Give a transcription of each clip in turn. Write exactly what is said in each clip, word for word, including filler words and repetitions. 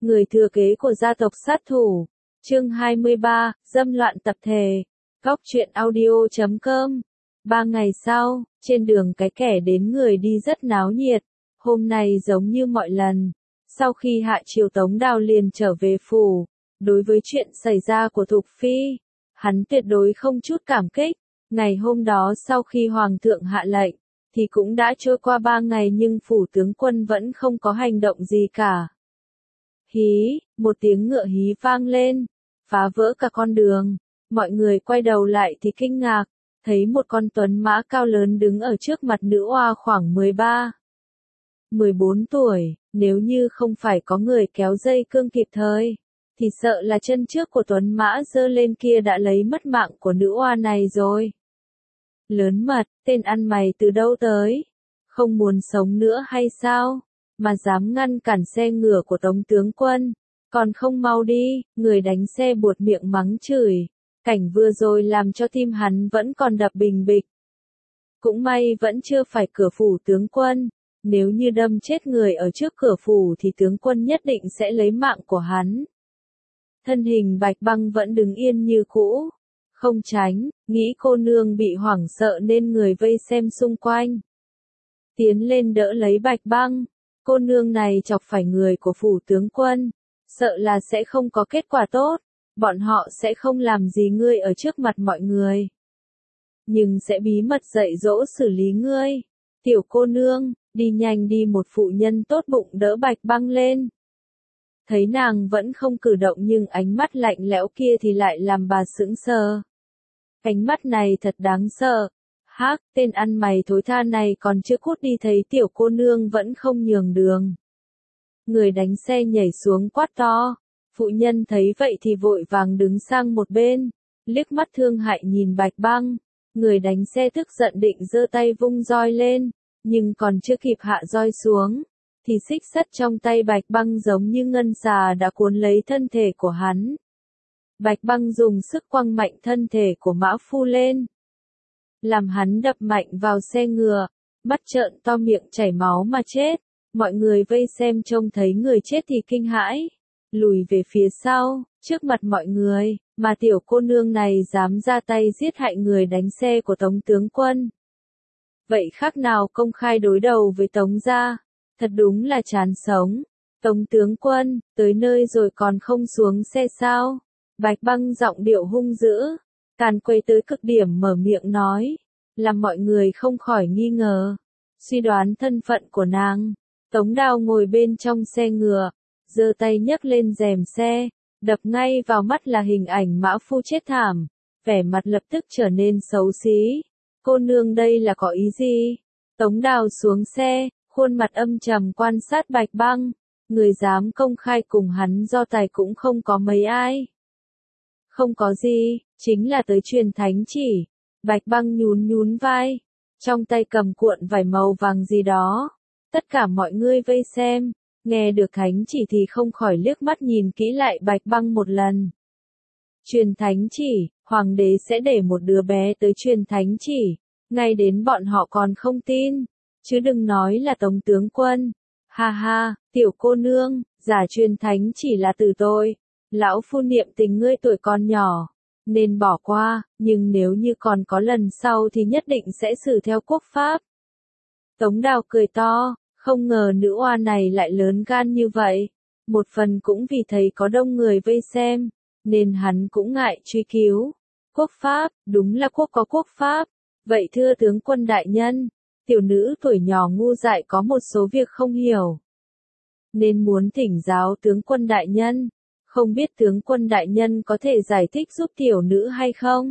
người thừa kế của gia tộc sát thủ. Chương hai mươi ba, dâm loạn tập thể. Góc truyện audio chấm com. Ba ngày sau, trên đường cái kẻ đến người đi rất náo nhiệt. Hôm nay giống như mọi lần. Sau khi hạ triều Tống Đào liền trở về phủ. Đối với chuyện xảy ra của Thục Phi, hắn tuyệt đối không chút cảm kích. Ngày hôm đó sau khi Hoàng thượng hạ lệnh, thì cũng đã trôi qua ba ngày nhưng phủ tướng quân vẫn không có hành động gì cả. Hí, một tiếng ngựa hí vang lên, phá vỡ cả con đường. Mọi người quay đầu lại thì kinh ngạc, thấy một con tuấn mã cao lớn đứng ở trước mặt nữ oa khoảng mười ba, mười bốn tuổi, nếu như không phải có người kéo dây cương kịp thời, thì sợ là chân trước của tuấn mã giơ lên kia đã lấy mất mạng của nữ oa này rồi. Lớn mật, tên ăn mày từ đâu tới? Không muốn sống nữa hay sao? Mà dám ngăn cản xe ngựa của Tống tướng quân, còn không mau đi, người đánh xe buột miệng mắng chửi. Cảnh vừa rồi làm cho tim hắn vẫn còn đập bình bịch. Cũng may vẫn chưa phải cửa phủ tướng quân, nếu như đâm chết người ở trước cửa phủ thì tướng quân nhất định sẽ lấy mạng của hắn. Thân hình Bạch Băng vẫn đứng yên như cũ, không tránh, nghĩ cô nương bị hoảng sợ nên người vây xem xung quanh tiến lên đỡ lấy Bạch Băng. Cô nương này chọc phải người của phủ tướng quân, sợ là sẽ không có kết quả tốt. Bọn họ sẽ không làm gì ngươi ở trước mặt mọi người, nhưng sẽ bí mật dạy dỗ xử lý ngươi. Tiểu cô nương, đi nhanh đi. Một phụ nhân tốt bụng đỡ Bạch Băng lên. Thấy nàng vẫn không cử động nhưng ánh mắt lạnh lẽo kia thì lại làm bà sững sờ. Ánh mắt này thật đáng sợ. Hác, tên ăn mày thối tha này còn chưa cút đi, thấy tiểu cô nương vẫn không nhường đường. Người đánh xe nhảy xuống quát to. Phụ nhân thấy vậy thì vội vàng đứng sang một bên, liếc mắt thương hại nhìn Bạch Băng. Người đánh xe tức giận định giơ tay vung roi lên, nhưng còn chưa kịp hạ roi xuống, thì xích sắt trong tay Bạch Băng giống như ngân xà đã cuốn lấy thân thể của hắn. Bạch Băng dùng sức quăng mạnh thân thể của mã phu lên, làm hắn đập mạnh vào xe ngựa, mắt trợn to miệng chảy máu mà chết. Mọi người vây xem trông thấy người chết thì kinh hãi, lùi về phía sau, trước mặt mọi người, mà tiểu cô nương này dám ra tay giết hại người đánh xe của Tống tướng quân. Vậy khác nào công khai đối đầu với Tống gia, thật đúng là chán sống. Tống tướng quân, tới nơi rồi còn không xuống xe sao? Bạch Băng giọng điệu hung dữ, càn quay tới cực điểm mở miệng nói, làm mọi người không khỏi nghi ngờ, suy đoán thân phận của nàng. Tống Đào ngồi bên trong xe ngựa, giơ tay nhấc lên rèm xe, đập ngay vào mắt là hình ảnh mã phu chết thảm, vẻ mặt lập tức trở nên xấu xí. Cô nương đây là có ý gì? Tống Đào xuống xe, khuôn mặt âm trầm quan sát Bạch Băng, người dám công khai cùng hắn do tài cũng không có mấy ai. Không có gì, chính là tới truyền thánh chỉ. Bạch Băng nhún nhún vai, trong tay cầm cuộn vải màu vàng gì đó. Tất cả mọi người vây xem, nghe được thánh chỉ thì không khỏi liếc mắt nhìn kỹ lại Bạch Băng một lần. Truyền thánh chỉ, hoàng đế sẽ để một đứa bé tới truyền thánh chỉ, ngay đến bọn họ còn không tin, chứ đừng nói là Tống tướng quân. Ha ha, tiểu cô nương, giả truyền thánh chỉ là từ tôi, lão phu niệm tình ngươi tuổi còn nhỏ, nên bỏ qua, nhưng nếu như còn có lần sau thì nhất định sẽ xử theo quốc pháp. Tống Đào cười to, không ngờ nữ oa này lại lớn gan như vậy. Một phần cũng vì thấy có đông người vây xem, nên hắn cũng ngại truy cứu. Quốc pháp, đúng là quốc có quốc pháp. Vậy thưa tướng quân đại nhân, tiểu nữ tuổi nhỏ ngu dại có một số việc không hiểu, nên muốn thỉnh giáo tướng quân đại nhân. Không biết tướng quân đại nhân có thể giải thích giúp tiểu nữ hay không?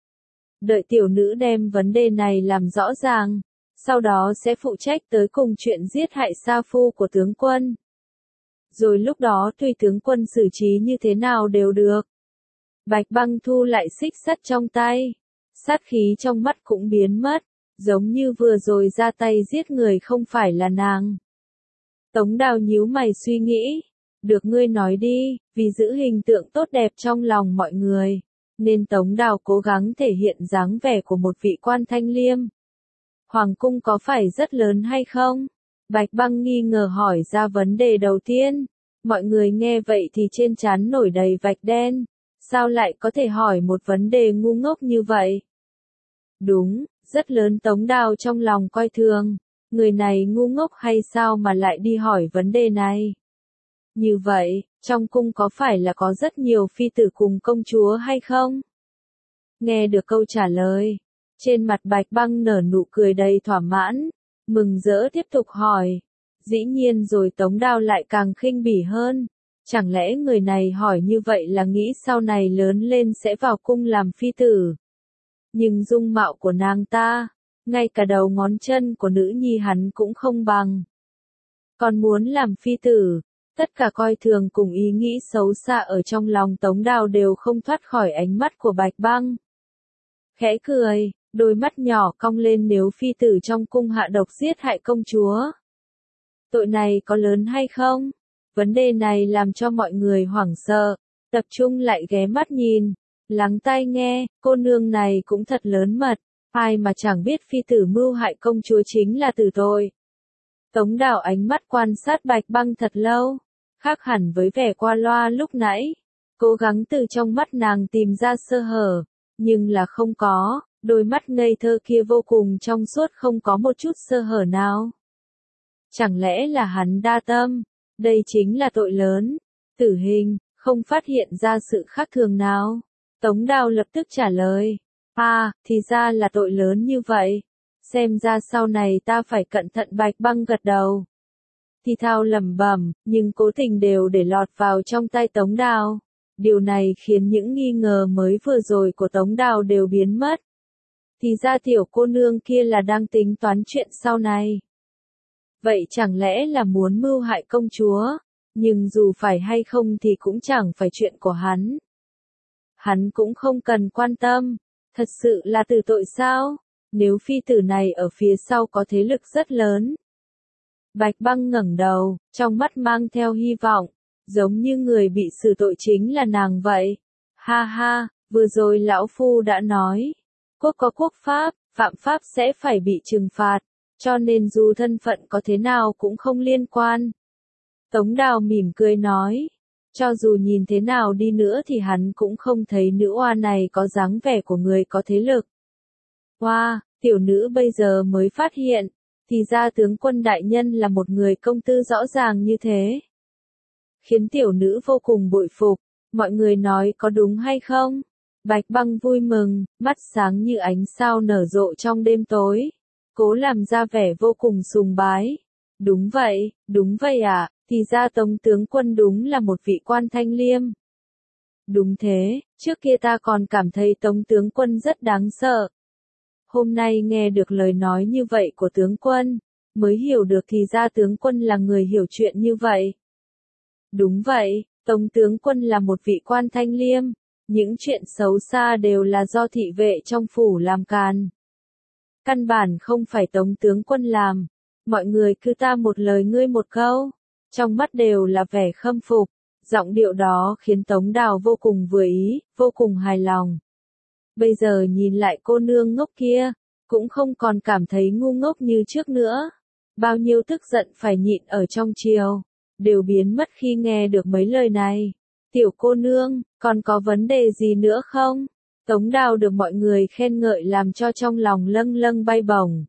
Đợi tiểu nữ đem vấn đề này làm rõ ràng, sau đó sẽ phụ trách tới cùng chuyện giết hại sa phu của tướng quân. Rồi lúc đó tùy tướng quân xử trí như thế nào đều được. Bạch Băng thu lại xích sắt trong tay, sát khí trong mắt cũng biến mất, giống như vừa rồi ra tay giết người không phải là nàng. Tống Đào nhíu mày suy nghĩ, được ngươi nói đi, vì giữ hình tượng tốt đẹp trong lòng mọi người, nên Tống Đào cố gắng thể hiện dáng vẻ của một vị quan thanh liêm. Hoàng cung có phải rất lớn hay không? Bạch Băng nghi ngờ hỏi ra vấn đề đầu tiên. Mọi người nghe vậy thì trên trán nổi đầy vạch đen. Sao lại có thể hỏi một vấn đề ngu ngốc như vậy? Đúng, rất lớn Tống Đào trong lòng coi thường. Người này ngu ngốc hay sao mà lại đi hỏi vấn đề này? Như vậy, trong cung có phải là có rất nhiều phi tử cùng công chúa hay không? Nghe được câu trả lời, trên mặt Bạch Băng nở nụ cười đầy thỏa mãn, mừng rỡ tiếp tục hỏi. Dĩ nhiên rồi Tống Đào lại càng khinh bỉ hơn. Chẳng lẽ người này hỏi như vậy là nghĩ sau này lớn lên sẽ vào cung làm phi tử? Nhưng dung mạo của nàng ta, ngay cả đầu ngón chân của nữ nhi hắn cũng không bằng. Còn muốn làm phi tử, tất cả coi thường cùng ý nghĩ xấu xa ở trong lòng Tống Đào đều không thoát khỏi ánh mắt của Bạch Băng. Khẽ cười, đôi mắt nhỏ cong lên, nếu phi tử trong cung hạ độc giết hại công chúa, tội này có lớn hay không? Vấn đề này làm cho mọi người hoảng sợ, tập trung lại ghé mắt nhìn, lắng tai nghe, cô nương này cũng thật lớn mật, ai mà chẳng biết phi tử mưu hại công chúa chính là tử tội. Tống Đào ánh mắt quan sát Bạch Băng thật lâu, khác hẳn với vẻ qua loa lúc nãy, cố gắng từ trong mắt nàng tìm ra sơ hở, nhưng là không có, đôi mắt ngây thơ kia vô cùng trong suốt, không có một chút sơ hở nào. Chẳng lẽ là hắn đa tâm? Đây chính là tội lớn, tử hình, không phát hiện ra sự khác thường nào. Tống Đào lập tức trả lời, à, thì ra là tội lớn như vậy. Xem ra sau này ta phải cẩn thận. Bạch Băng gật đầu. Thì thào lẩm bẩm, nhưng cố tình đều để lọt vào trong tay Tống Đào. Điều này khiến những nghi ngờ mới vừa rồi của Tống Đào đều biến mất. Thì ra tiểu cô nương kia là đang tính toán chuyện sau này. Vậy chẳng lẽ là muốn mưu hại công chúa? Nhưng dù phải hay không thì cũng chẳng phải chuyện của hắn. Hắn cũng không cần quan tâm. Thật sự là tử tội sao? Nếu phi tử này ở phía sau có thế lực rất lớn. Bạch Băng ngẩng đầu, trong mắt mang theo hy vọng, giống như người bị xử tội chính là nàng vậy. Ha ha, vừa rồi lão phu đã nói, quốc có quốc pháp, phạm pháp sẽ phải bị trừng phạt, cho nên dù thân phận có thế nào cũng không liên quan. Tống Đào mỉm cười nói, cho dù nhìn thế nào đi nữa thì hắn cũng không thấy nữ oa này có dáng vẻ của người có thế lực. Wow, tiểu nữ bây giờ mới phát hiện, thì ra tướng quân đại nhân là một người công tư rõ ràng như thế. Khiến tiểu nữ vô cùng bội phục, mọi người nói có đúng hay không? Bạch Băng vui mừng, mắt sáng như ánh sao nở rộ trong đêm tối, cố làm ra vẻ vô cùng sùng bái. Đúng vậy, đúng vậy ạ, à, thì ra Tống tướng quân đúng là một vị quan thanh liêm. Đúng thế, trước kia ta còn cảm thấy Tống tướng quân rất đáng sợ. Hôm nay nghe được lời nói như vậy của tướng quân, mới hiểu được thì ra tướng quân là người hiểu chuyện như vậy. Đúng vậy, Tống tướng quân là một vị quan thanh liêm, những chuyện xấu xa đều là do thị vệ trong phủ làm càn. Căn bản không phải Tống tướng quân làm, mọi người cứ ta một lời ngươi một câu, trong mắt đều là vẻ khâm phục, giọng điệu đó khiến Tống Đào vô cùng vừa ý, vô cùng hài lòng. Bây giờ nhìn lại cô nương ngốc kia, cũng không còn cảm thấy ngu ngốc như trước nữa. Bao nhiêu tức giận phải nhịn ở trong triều, đều biến mất khi nghe được mấy lời này. Tiểu cô nương, còn có vấn đề gì nữa không? Tống Đào được mọi người khen ngợi làm cho trong lòng lâng lâng bay bổng.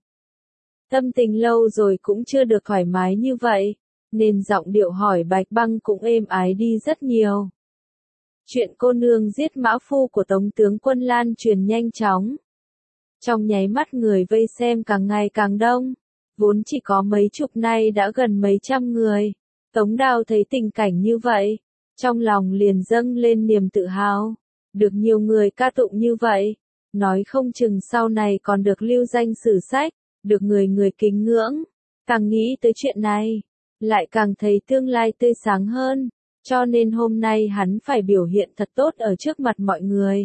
Tâm tình lâu rồi cũng chưa được thoải mái như vậy, nên giọng điệu hỏi Bạch Băng cũng êm ái đi rất nhiều. Chuyện cô nương giết mã phu của Tống tướng quân lan truyền nhanh chóng. Trong nháy mắt người vây xem càng ngày càng đông, vốn chỉ có mấy chục nay đã gần mấy trăm người. Tống Đào thấy tình cảnh như vậy, trong lòng liền dâng lên niềm tự hào. Được nhiều người ca tụng như vậy, nói không chừng sau này còn được lưu danh sử sách, được người người kính ngưỡng. Càng nghĩ tới chuyện này, lại càng thấy tương lai tươi sáng hơn, cho nên hôm nay hắn phải biểu hiện thật tốt ở trước mặt mọi người.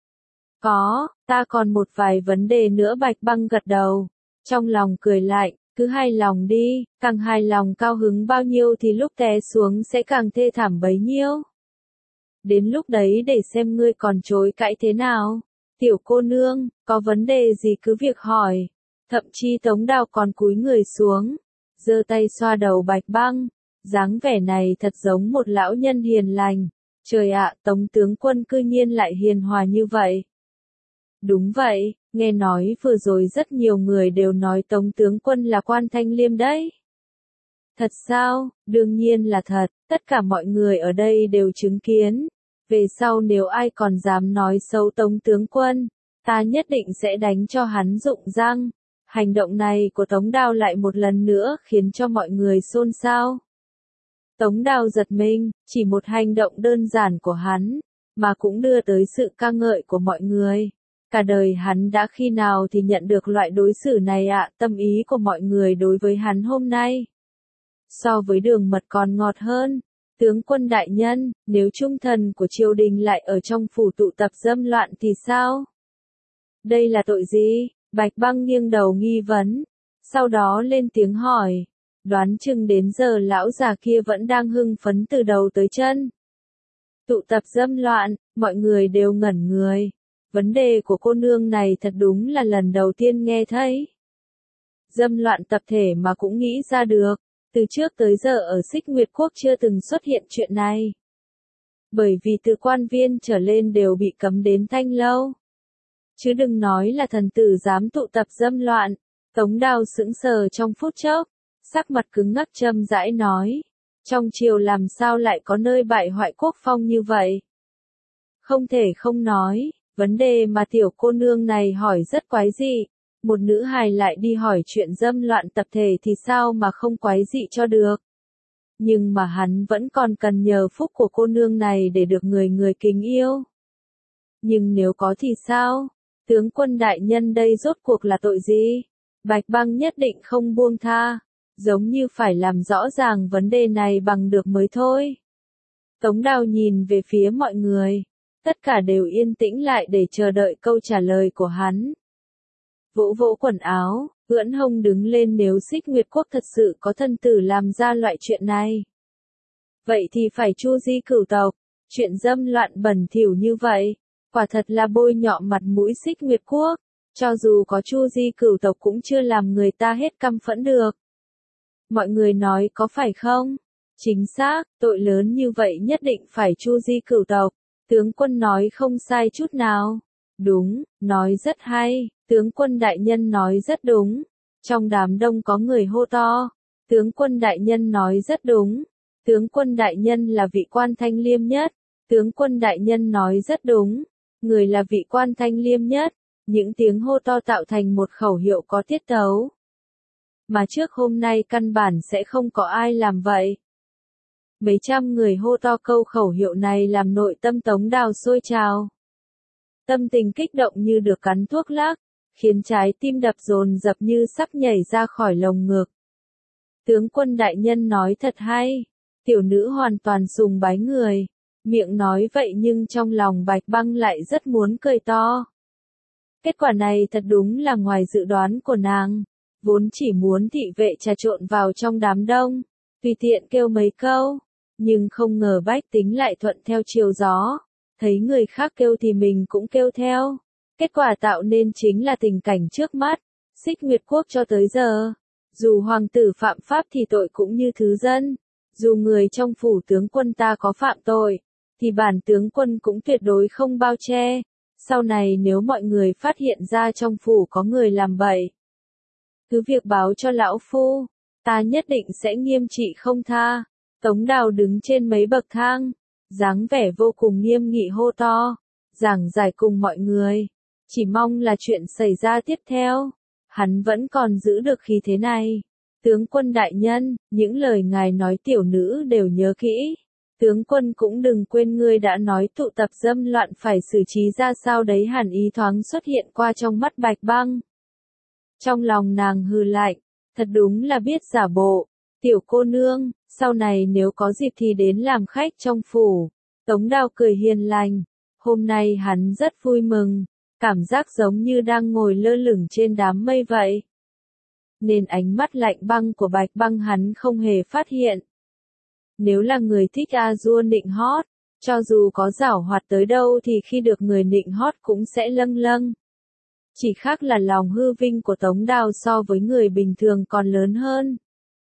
Có, ta còn một vài vấn đề nữa. Bạch Băng gật đầu, trong lòng cười lạnh, cứ hài lòng đi, càng hài lòng cao hứng bao nhiêu thì lúc té xuống sẽ càng thê thảm bấy nhiêu. Đến lúc đấy để xem ngươi còn chối cãi thế nào. Tiểu cô nương, có vấn đề gì cứ việc hỏi. Thậm chí Tống Đào còn cúi người xuống, giơ tay xoa đầu Bạch Băng, Dáng vẻ này thật giống một lão nhân hiền lành. Trời ạ, Tống tướng quân cư nhiên lại hiền hòa như vậy. Đúng vậy, nghe nói vừa rồi rất nhiều người đều nói Tống tướng quân là Quan Thanh Liêm đấy. Thật sao? Đương nhiên là thật, tất cả mọi người ở đây đều chứng kiến. Về sau nếu ai còn dám nói xấu Tống tướng quân, ta nhất định sẽ đánh cho hắn rụng răng. Hành động này của Tống Đao lại một lần nữa khiến cho mọi người xôn xao. Tống Đao giật mình, chỉ một hành động đơn giản của hắn, mà cũng đưa tới sự ca ngợi của mọi người. Cả đời hắn đã khi nào thì nhận được loại đối xử này ạ, tâm ý của mọi người đối với hắn hôm nay. So với đường mật còn ngọt hơn. Tướng quân đại nhân, nếu trung thần của triều đình lại ở trong phủ tụ tập dâm loạn thì sao? Đây là tội gì? Bạch Băng nghiêng đầu nghi vấn, sau đó lên tiếng hỏi. Đoán chừng đến giờ lão già kia vẫn đang hưng phấn từ đầu tới chân. Tụ tập dâm loạn, mọi người đều ngẩn người. Vấn đề của cô nương này thật đúng là lần đầu tiên nghe thấy. Dâm loạn tập thể mà cũng nghĩ ra được. Từ trước tới giờ ở Xích Nguyệt Quốc chưa từng xuất hiện chuyện này. Bởi vì từ quan viên trở lên đều bị cấm đến thanh lâu. Chứ đừng nói là thần tử dám tụ tập dâm loạn. Tống Đao sững sờ trong phút chốc, sắc mặt cứng ngắc châm rãi nói. Trong triều làm sao lại có nơi bại hoại quốc phong như vậy? Không thể không nói, vấn đề mà tiểu cô nương này hỏi rất quái dị. Một nữ hài lại đi hỏi chuyện dâm loạn tập thể thì sao mà không quái dị cho được. Nhưng mà hắn vẫn còn cần nhờ phúc của cô nương này để được người người kính yêu. Nhưng nếu có thì sao? Tướng quân đại nhân đây rốt cuộc là tội gì? Bạch Băng nhất định không buông tha. Giống như phải làm rõ ràng vấn đề này bằng được mới thôi. Tống Đao nhìn về phía mọi người. Tất cả đều yên tĩnh lại để chờ đợi câu trả lời của hắn. Vỗ vỗ quần áo, ưỡn hông đứng lên nếu Xích Nguyệt Quốc thật sự có thân tử làm ra loại chuyện này. Vậy thì phải chu di cửu tộc, chuyện dâm loạn bẩn thỉu như vậy, quả thật là bôi nhọ mặt mũi Xích Nguyệt Quốc, cho dù có chu di cửu tộc cũng chưa làm người ta hết căm phẫn được. Mọi người nói có phải không? Chính xác, tội lớn như vậy nhất định phải chu di cửu tộc, tướng quân nói không sai chút nào. Đúng, nói rất hay, tướng quân đại nhân nói rất đúng. Trong đám đông có người hô to, tướng quân đại nhân nói rất đúng. Tướng quân đại nhân là vị quan thanh liêm nhất. Tướng quân đại nhân nói rất đúng. Người là vị quan thanh liêm nhất. Những tiếng hô to tạo thành một khẩu hiệu có tiết tấu. Mà trước hôm nay căn bản sẽ không có ai làm vậy. Mấy trăm người hô to câu khẩu hiệu này làm nội tâm Tống Đao sôi trào. Tâm tình kích động như được cắn thuốc lắc, khiến trái tim đập dồn dập như sắp nhảy ra khỏi lồng ngực. Tướng quân đại nhân nói thật hay, tiểu nữ hoàn toàn sùng bái người, miệng nói vậy nhưng trong lòng Bạch Băng lại rất muốn cười to. Kết quả này thật đúng là ngoài dự đoán của nàng, vốn chỉ muốn thị vệ trà trộn vào trong đám đông, tùy tiện kêu mấy câu, nhưng không ngờ bách tính lại thuận theo chiều gió. Thấy người khác kêu thì mình cũng kêu theo. Kết quả tạo nên chính là tình cảnh trước mắt. Xích Nguyệt Quốc cho tới giờ. Dù hoàng tử phạm pháp thì tội cũng như thứ dân. Dù người trong phủ tướng quân ta có phạm tội, thì bản tướng quân cũng tuyệt đối không bao che. Sau này nếu mọi người phát hiện ra trong phủ có người làm bậy, cứ việc báo cho lão phu. Ta nhất định sẽ nghiêm trị không tha. Tống Đao đứng trên mấy bậc thang. Dáng vẻ vô cùng nghiêm nghị hô to, giảng giải cùng mọi người, chỉ mong là chuyện xảy ra tiếp theo, hắn vẫn còn giữ được khí thế này. Tướng quân đại nhân, những lời ngài nói tiểu nữ đều nhớ kỹ, tướng quân cũng đừng quên ngươi đã nói tụ tập dâm loạn phải xử trí ra sao đấy. Hàn ý thoáng xuất hiện qua trong mắt Bạch Băng. Trong lòng nàng hừ lạnh, thật đúng là biết giả bộ. Tiểu cô nương, sau này nếu có dịp thì đến làm khách trong phủ. Tống Đao cười hiền lành. Hôm nay hắn rất vui mừng, cảm giác giống như đang ngồi lơ lửng trên đám mây vậy. Nên ánh mắt lạnh băng của Bạch Băng hắn không hề phát hiện. Nếu là người thích a dua nịnh hót, cho dù có giảo hoạt tới đâu thì khi được người nịnh hót cũng sẽ lâng lâng. Chỉ khác là lòng hư vinh của Tống Đao so với người bình thường còn lớn hơn.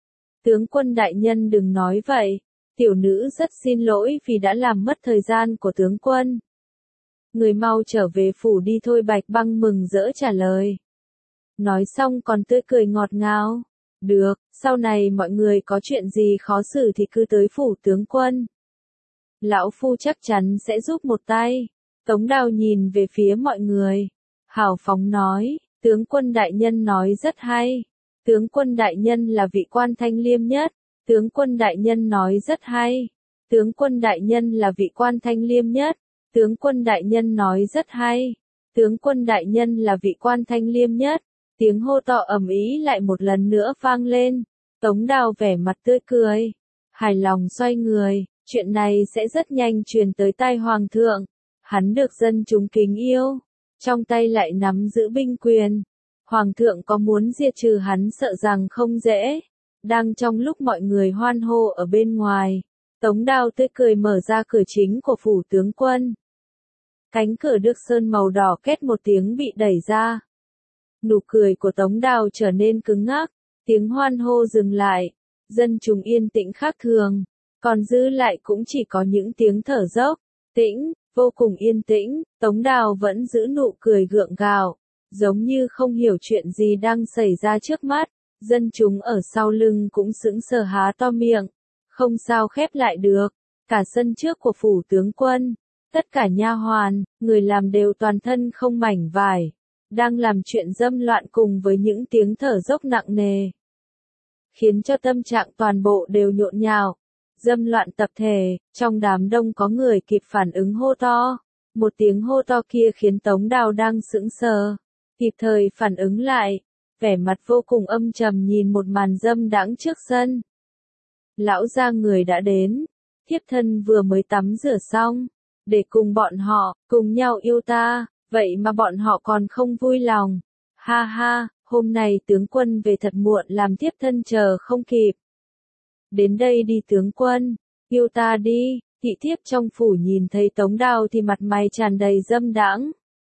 Tướng quân đại nhân đừng nói vậy, tiểu nữ rất xin lỗi vì đã làm mất thời gian của tướng quân. Người mau trở về phủ đi thôi, Bạch Băng mừng rỡ trả lời. Nói xong còn tươi cười ngọt ngào. Được, sau này mọi người có chuyện gì khó xử thì cứ tới phủ tướng quân. Lão phu chắc chắn sẽ giúp một tay. Tống Đào nhìn về phía mọi người. Hào phóng nói, tướng quân đại nhân nói rất hay. Tướng quân đại nhân là vị quan thanh liêm nhất. Tướng quân đại nhân nói rất hay. Tướng quân đại nhân là vị quan thanh liêm nhất. Tướng quân đại nhân nói rất hay. Tướng quân đại nhân là vị quan thanh liêm nhất. Tiếng hô to ầm ĩ lại một lần nữa vang lên. Tống Đào vẻ mặt tươi cười, hài lòng xoay người, chuyện này sẽ rất nhanh truyền tới tai hoàng thượng. Hắn được dân chúng kính yêu, trong tay lại nắm giữ binh quyền. Hoàng thượng có muốn diệt trừ hắn sợ rằng không dễ. Đang trong lúc mọi người hoan hô ở bên ngoài, Tống Đào tươi cười mở ra cửa chính của phủ tướng quân. Cánh cửa được sơn màu đỏ két một tiếng bị đẩy ra. Nụ cười của Tống Đào trở nên cứng ngắc, tiếng hoan hô dừng lại, dân chúng yên tĩnh khác thường, còn dư lại cũng chỉ có những tiếng thở dốc, tĩnh, vô cùng yên tĩnh. Tống Đào vẫn giữ nụ cười gượng gạo, giống như không hiểu chuyện gì đang xảy ra trước mắt. Dân chúng ở sau lưng cũng sững sờ há to miệng, không sao khép lại được. Cả sân trước của phủ tướng quân, tất cả nha hoàn, người làm đều toàn thân không mảnh vải, đang làm chuyện dâm loạn cùng với những tiếng thở dốc nặng nề, khiến cho tâm trạng toàn bộ đều nhộn nhạo. Dâm loạn tập thể, trong đám đông có người kịp phản ứng hô to. Một tiếng hô to kia khiến Tống Đào đang sững sờ, kịp thời phản ứng lại, vẻ mặt vô cùng âm trầm nhìn một màn dâm đãng trước sân. Lão gia người đã đến, thiếp thân vừa mới tắm rửa xong, để cùng bọn họ, cùng nhau yêu ta, vậy mà bọn họ còn không vui lòng. Ha ha, hôm nay tướng quân về thật muộn làm thiếp thân chờ không kịp. Đến đây đi tướng quân, yêu ta đi. Thị thiếp trong phủ nhìn thấy Tống Đào thì mặt mày tràn đầy dâm đãng.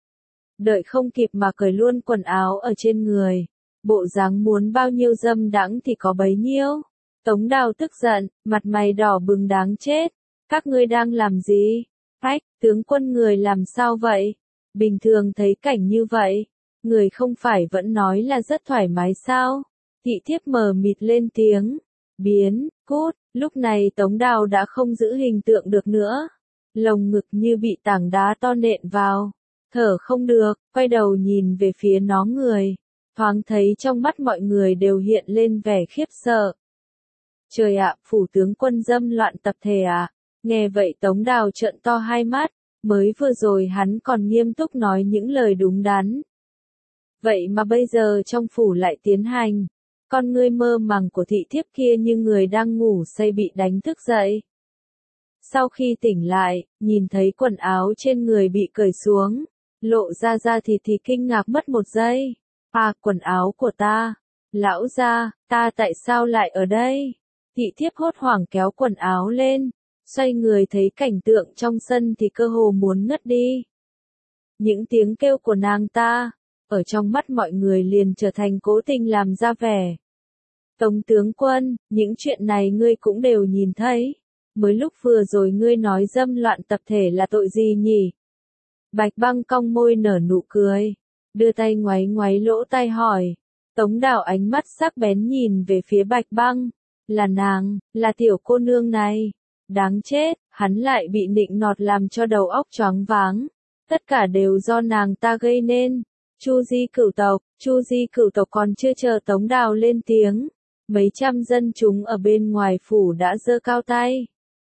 Đợi không kịp mà cởi luôn quần áo ở trên người. Bộ dáng muốn bao nhiêu dâm đãng thì có bấy nhiêu. Tống Đào tức giận, mặt mày đỏ bừng đáng chết. Các ngươi đang làm gì? Phách, tướng quân người làm sao vậy? Bình thường thấy cảnh như vậy, người không phải vẫn nói là rất thoải mái sao? Thị thiếp mờ mịt lên tiếng. Biến, cút. Lúc này Tống Đào đã không giữ hình tượng được nữa. Lồng ngực như bị tảng đá to nện vào. Thở không được, quay đầu nhìn về phía nó người. Thoáng thấy trong mắt mọi người đều hiện lên vẻ khiếp sợ. Trời ạ, phủ tướng quân dâm loạn tập thể à? Nghe vậy Tống Đào trợn to hai mắt. Mới vừa rồi hắn còn nghiêm túc nói những lời đúng đắn. Vậy mà bây giờ trong phủ lại tiến hành. Con ngươi mơ màng của thị thiếp kia như người đang ngủ say bị đánh thức dậy. Sau khi tỉnh lại, nhìn thấy quần áo trên người bị cởi xuống, lộ ra da thịt thì kinh ngạc mất một giây. À, quần áo của ta. Lão gia, ta tại sao lại ở đây? Thị thiếp hốt hoảng kéo quần áo lên, xoay người thấy cảnh tượng trong sân thì cơ hồ muốn ngất đi. Những tiếng kêu của nàng ta, ở trong mắt mọi người liền trở thành cố tình làm ra vẻ. Tống tướng quân, những chuyện này ngươi cũng đều nhìn thấy. Mới lúc vừa rồi ngươi nói dâm loạn tập thể là tội gì nhỉ? Bạch Băng cong môi nở nụ cười, đưa tay ngoáy ngoáy lỗ tai hỏi. Tống Đào ánh mắt sắc bén nhìn về phía Bạch Băng. Là nàng, là tiểu cô nương này. Đáng chết, hắn lại bị nịnh nọt làm cho đầu óc choáng váng. Tất cả đều do nàng ta gây nên. Chu Di cửu tộc, Chu Di cửu tộc còn chưa chờ Tống Đào lên tiếng. Mấy trăm dân chúng ở bên ngoài phủ đã giơ cao tay.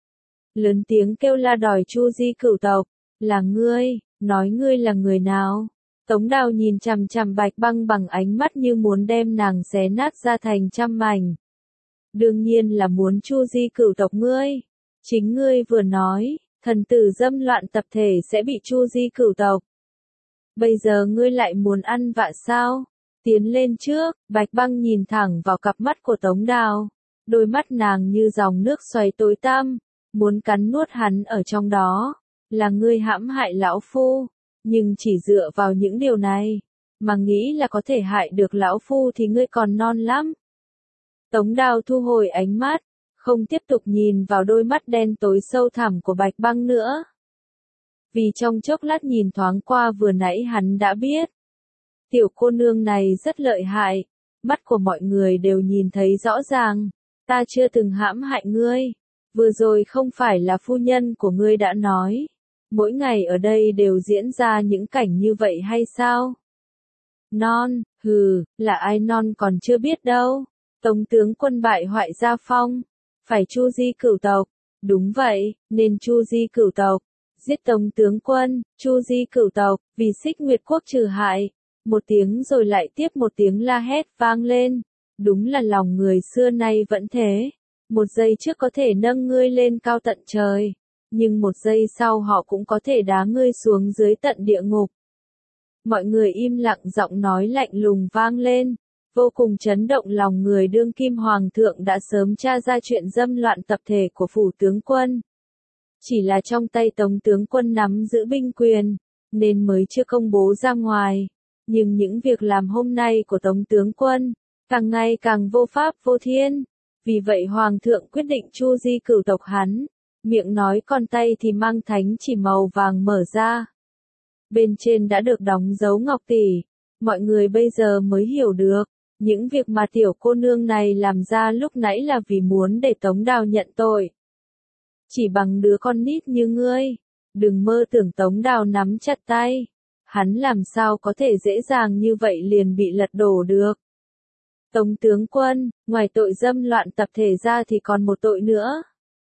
Lớn tiếng kêu la đòi Chu Di cửu tộc. Là ngươi, nói ngươi là người nào? Tống Đào nhìn chằm chằm Bạch Băng bằng ánh mắt như muốn đem nàng xé nát ra thành trăm mảnh. Đương nhiên là muốn Chu Di cửu tộc ngươi. Chính ngươi vừa nói, thần tử dâm loạn tập thể sẽ bị Chu Di cửu tộc. Bây giờ ngươi lại muốn ăn vạ sao? Tiến lên trước, Bạch Băng nhìn thẳng vào cặp mắt của Tống Đào. Đôi mắt nàng như dòng nước xoáy tối tăm, muốn cắn nuốt hắn ở trong đó. Là ngươi hãm hại lão phu, nhưng chỉ dựa vào những điều này, mà nghĩ là có thể hại được lão phu thì ngươi còn non lắm. Tống Đào thu hồi ánh mắt, không tiếp tục nhìn vào đôi mắt đen tối sâu thẳm của Bạch Băng nữa. Vì trong chốc lát nhìn thoáng qua vừa nãy hắn đã biết. Tiểu cô nương này rất lợi hại, mắt của mọi người đều nhìn thấy rõ ràng. Ta chưa từng hãm hại ngươi. Vừa rồi không phải là phu nhân của ngươi đã nói. Mỗi ngày ở đây đều diễn ra những cảnh như vậy hay sao? Non, hừ, là ai non còn chưa biết đâu. Tống tướng quân bại hoại gia phong. Phải chu di cửu tộc. Đúng vậy, nên chu di cửu tộc. Giết Tống tướng quân, chu di cửu tộc, vì Xích Nguyệt quốc trừ hại. Một tiếng rồi lại tiếp một tiếng la hét vang lên. Đúng là lòng người xưa nay vẫn thế. Một giây trước có thể nâng ngươi lên cao tận trời. Nhưng một giây sau họ cũng có thể đá ngươi xuống dưới tận địa ngục. Mọi người im lặng, giọng nói lạnh lùng vang lên. Vô cùng chấn động lòng người. Đương kim hoàng thượng đã sớm tra ra chuyện dâm loạn tập thể của phủ tướng quân. Chỉ là trong tay Tống tướng quân nắm giữ binh quyền, nên mới chưa công bố ra ngoài. Nhưng những việc làm hôm nay của Tống tướng quân, càng ngày càng vô pháp vô thiên. Vì vậy hoàng thượng quyết định chu di cửu tộc hắn. Miệng nói còn tay thì mang thánh chỉ màu vàng mở ra. Bên trên đã được đóng dấu ngọc tỷ. Mọi người bây giờ mới hiểu được. Những việc mà tiểu cô nương này làm ra lúc nãy là vì muốn để Tống Đào nhận tội. Chỉ bằng đứa con nít như ngươi. Đừng mơ tưởng Tống Đào nắm chặt tay. Hắn làm sao có thể dễ dàng như vậy liền bị lật đổ được. Tống tướng quân, ngoài tội dâm loạn tập thể ra thì còn một tội nữa.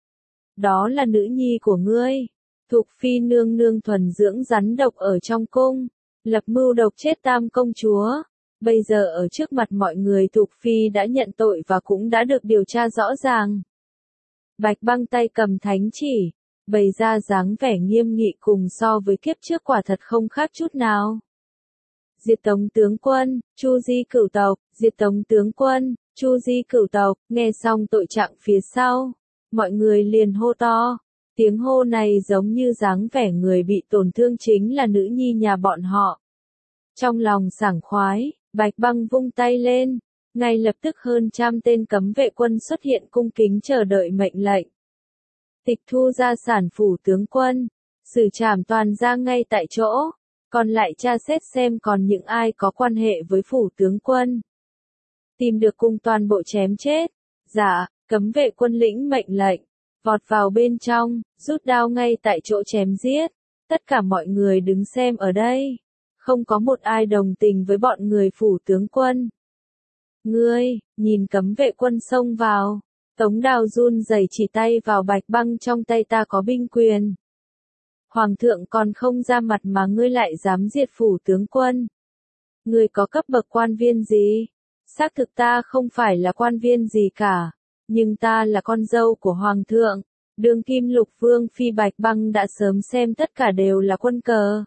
Đó là nữ nhi của ngươi. Thục phi nương nương thuần dưỡng rắn độc ở trong cung. Lập mưu độc chết tam công chúa. Bây giờ ở trước mặt mọi người Thục phi đã nhận tội và cũng đã được điều tra rõ ràng. Bạch Băng tay cầm thánh chỉ, bày ra dáng vẻ nghiêm nghị cùng so với kiếp trước quả thật không khác chút nào. Diệt Tống tướng quân, chu di cửu tộc, diệt Tống tướng quân, chu di cửu tộc. Nghe xong tội trạng phía sau, mọi người liền hô to. Tiếng hô này giống như dáng vẻ người bị tổn thương chính là nữ nhi nhà bọn họ. Trong lòng sảng khoái, Bạch Băng vung tay lên. Ngay lập tức hơn trăm tên cấm vệ quân xuất hiện cung kính chờ đợi mệnh lệnh. Tịch thu gia sản phủ tướng quân, xử trảm toàn ra ngay tại chỗ, còn lại tra xét xem còn những ai có quan hệ với phủ tướng quân. Tìm được cùng toàn bộ chém chết. Dạ, cấm vệ quân lĩnh mệnh lệnh, vọt vào bên trong, rút đao ngay tại chỗ chém giết. Tất cả mọi người đứng xem ở đây, không có một ai đồng tình với bọn người phủ tướng quân. Ngươi, nhìn cấm vệ quân xông vào. Tống Đào run rẩy chỉ tay vào Bạch Băng, trong tay ta có binh quyền. Hoàng thượng còn không ra mặt mà ngươi lại dám diệt phủ tướng quân. Ngươi có cấp bậc quan viên gì? Xác thực ta không phải là quan viên gì cả, nhưng ta là con dâu của Hoàng thượng. Đương kim Lục Vương Phi Bạch Băng đã sớm xem tất cả đều là quân cờ.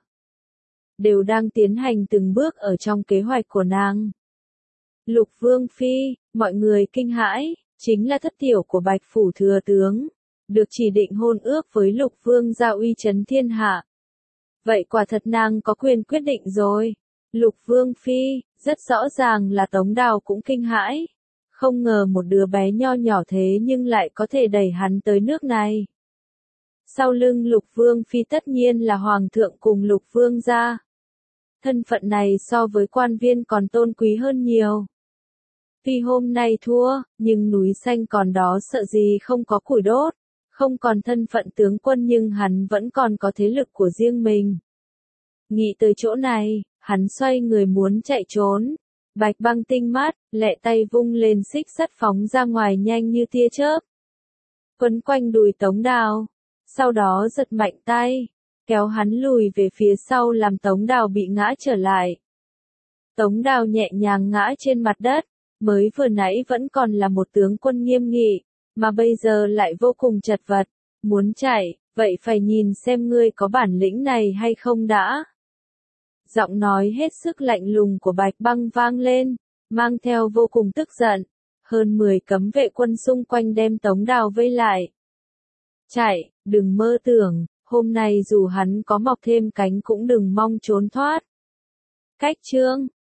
Đều đang tiến hành từng bước ở trong kế hoạch của nàng. Lục Vương Phi, mọi người kinh hãi, chính là thất tiểu của Bạch Phủ Thừa Tướng, được chỉ định hôn ước với Lục Vương gia uy chấn thiên hạ. Vậy quả thật nàng có quyền quyết định rồi. Lục Vương Phi, rất rõ ràng là Tống Đào cũng kinh hãi. Không ngờ một đứa bé nho nhỏ thế nhưng lại có thể đẩy hắn tới nước này. Sau lưng Lục Vương Phi tất nhiên là Hoàng thượng cùng Lục Vương gia. Thân phận này so với quan viên còn tôn quý hơn nhiều. Tuy hôm nay thua, nhưng núi xanh còn đó sợ gì không có củi đốt. Không còn thân phận tướng quân nhưng hắn vẫn còn có thế lực của riêng mình. Nghĩ tới chỗ này, hắn xoay người muốn chạy trốn. Bạch Băng tinh mắt, lẹ tay vung lên xích sắt phóng ra ngoài nhanh như tia chớp. Quấn quanh đùi Tống Đào. Sau đó giật mạnh tay, kéo hắn lùi về phía sau làm Tống Đào bị ngã trở lại. Tống Đào nhẹ nhàng ngã trên mặt đất, mới vừa nãy vẫn còn là một tướng quân nghiêm nghị, mà bây giờ lại vô cùng chật vật. Muốn chạy, vậy phải nhìn xem ngươi có bản lĩnh này hay không đã. Giọng nói hết sức lạnh lùng của Bạch Băng vang lên, mang theo vô cùng tức giận. Hơn mười cấm vệ quân xung quanh đem Tống Đào vây lại. Chạy, đừng mơ tưởng, hôm nay dù hắn có mọc thêm cánh cũng đừng mong trốn thoát. Cách chương